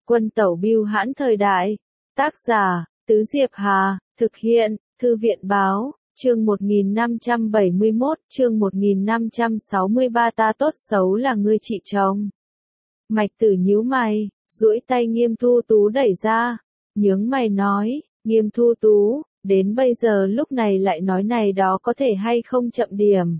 Quân tẩu bưu hãn thời đại. Tác giả, Tứ Diệp Hà, thực hiện, Thư viện báo, chương 1571, chương 1563 ta tốt xấu là ngươi chị chồng. Mạch Tử nhíu mày, duỗi tay Nghiêm Thu Tú đẩy ra, nhướng mày nói, Nghiêm Thu Tú, đến bây giờ lúc này lại nói này đó có thể hay không chậm điểm.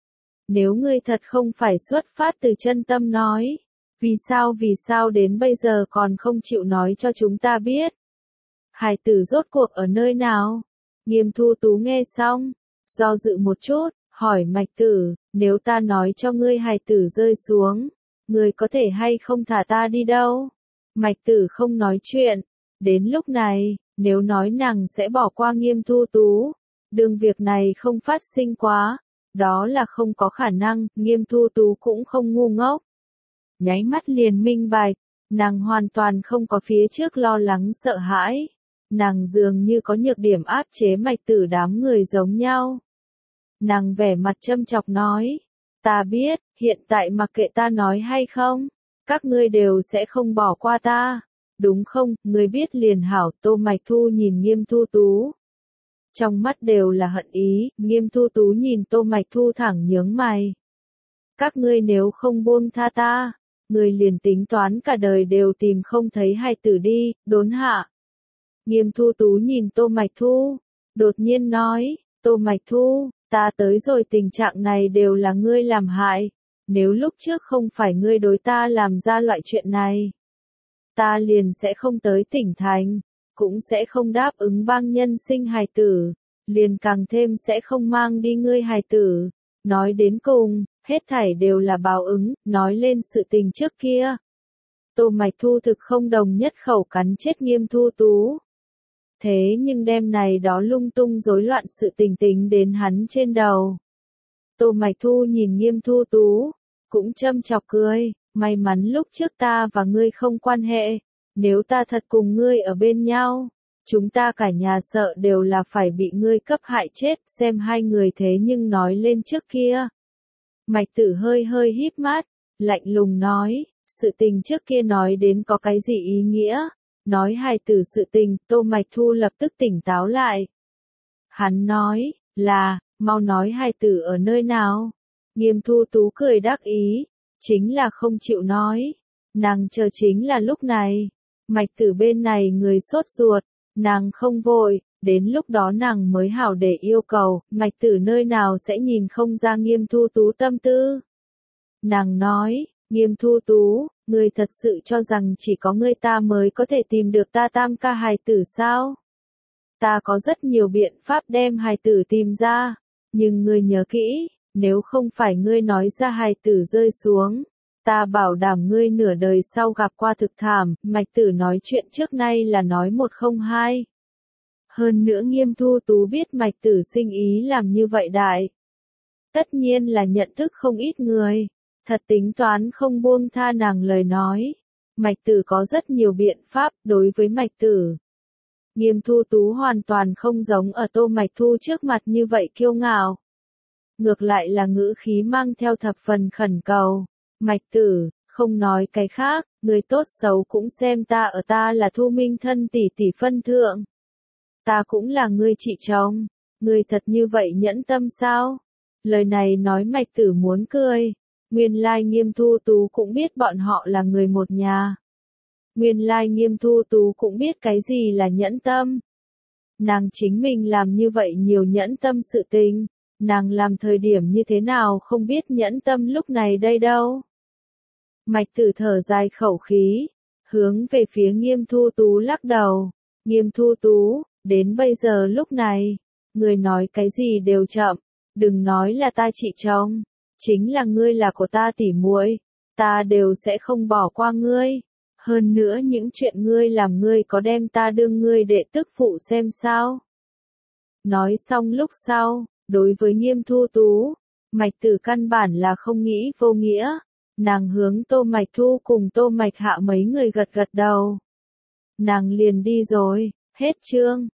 Nếu ngươi thật không phải xuất phát từ chân tâm nói, vì sao đến bây giờ còn không chịu nói cho chúng ta biết? Hài tử rốt cuộc ở nơi nào? Nghiêm Thu Tú nghe xong, do dự một chút, hỏi Mạch Tử, nếu ta nói cho ngươi hài tử rơi xuống, ngươi có thể hay không thả ta đi đâu? Mạch Tử không nói chuyện, đến lúc này, nếu nói nàng sẽ bỏ qua Nghiêm Thu Tú, đương việc này không phát sinh quá, đó là không có khả năng, Nghiêm Thu Tú cũng không ngu ngốc. Nháy mắt liền minh bạch, nàng hoàn toàn không có phía trước lo lắng sợ hãi, nàng dường như có nhược điểm áp chế Mạch Tử đám người giống nhau. Nàng vẻ mặt châm chọc nói, ta biết, hiện tại mặc kệ ta nói hay không, các ngươi đều sẽ không bỏ qua ta, đúng không, ngươi biết liền hảo. Tô Mạch Thu nhìn Nghiêm Thu Tú, trong mắt đều là hận ý. Nghiêm Thu Tú nhìn Tô Mạch Thu thẳng nhướng mày. Các ngươi nếu không buông tha ta, ngươi liền tính toán cả đời đều tìm không thấy hài tử đi, đốn hạ. Nghiêm Thu Tú nhìn Tô Mạch Thu, đột nhiên nói, Tô Mạch Thu, ta tới rồi tình trạng này đều là ngươi làm hại, nếu lúc trước không phải ngươi đối ta làm ra loại chuyện này, ta liền sẽ không tới tỉnh thành, cũng sẽ không đáp ứng bang nhân sinh hài tử, liền càng thêm sẽ không mang đi ngươi hài tử. Nói đến cùng, hết thảy đều là báo ứng, nói lên sự tình trước kia. Tô Mạch Thu thực không đồng nhất khẩu cắn chết Nghiêm Thu Tú. Thế nhưng đêm này đó lung tung rối loạn sự tình tính đến hắn trên đầu. Tô Mạch Thu nhìn Nghiêm Thu Tú, cũng châm chọc cười, may mắn lúc trước ta và ngươi không quan hệ, nếu ta thật cùng ngươi ở bên nhau, chúng ta cả nhà sợ đều là phải bị ngươi cấp hại chết, xem hai người thế nhưng nói lên trước kia. Mạch Tử hơi hơi híp mắt, lạnh lùng nói, sự tình trước kia nói đến có cái gì ý nghĩa? Nói hài tử sự tình, Tô Mạch Thu lập tức tỉnh táo lại. Hắn nói, là, mau nói hài tử ở nơi nào? Nghiêm Thu Tú cười đắc ý, chính là không chịu nói. Nàng chờ chính là lúc này. Mạch Tử bên này người sốt ruột, nàng không vội, đến lúc đó nàng mới hảo để yêu cầu, Mạch Tử nơi nào sẽ nhìn không ra Nghiêm Thu Tú tâm tư. Nàng nói, Nghiêm Thu Tú, ngươi thật sự cho rằng chỉ có ngươi ta mới có thể tìm được ta tam ca hài tử sao? Ta có rất nhiều biện pháp đem hài tử tìm ra, nhưng ngươi nhớ kỹ, nếu không phải ngươi nói ra hài tử rơi xuống, ta bảo đảm ngươi nửa đời sau gặp qua thực thảm. Mạch Tử nói chuyện trước nay là nói một không hai. Hơn nữa Nghiêm Thu Tú biết Mạch Tử sinh ý làm như vậy đại. Tất nhiên là nhận thức không ít người, thật tính toán không buông tha nàng lời nói. Mạch Tử có rất nhiều biện pháp đối với Mạch Tử. Nghiêm Thu Tú hoàn toàn không giống ở Tô Mạch Thu trước mặt như vậy kiêu ngạo. Ngược lại là ngữ khí mang theo thập phần khẩn cầu. Mạch Tử, không nói cái khác, người tốt xấu cũng xem ta ở ta là Thu Minh thân tỷ tỷ phân thượng. Ta cũng là ngươi chị chồng, ngươi thật như vậy nhẫn tâm sao? Lời này nói Mạch Tử muốn cười. Nguyên lai Nghiêm Thu Tú cũng biết bọn họ là người một nhà. Nguyên lai Nghiêm Thu Tú cũng biết cái gì là nhẫn tâm. Nàng chính mình làm như vậy nhiều nhẫn tâm sự tình, nàng làm thời điểm như thế nào không biết nhẫn tâm lúc này đây đâu. Mạch Tử thở dài khẩu khí, hướng về phía Nghiêm Thu Tú lắc đầu. Nghiêm Thu Tú, đến bây giờ lúc này, người nói cái gì đều chậm, đừng nói là ta chị chồng, chính là ngươi là của ta tỉ muội, ta đều sẽ không bỏ qua ngươi. Hơn nữa những chuyện ngươi làm ngươi có đem ta đương ngươi đệ tức phụ xem sao? Nói xong lúc sau, đối với Nghiêm Thu Tú, Mạch Tử căn bản là không nghĩ vô nghĩa. Nàng hướng Tô Mạch Thu cùng Tô Mạch Hạ mấy người gật gật đầu. Nàng liền đi rồi, hết chương.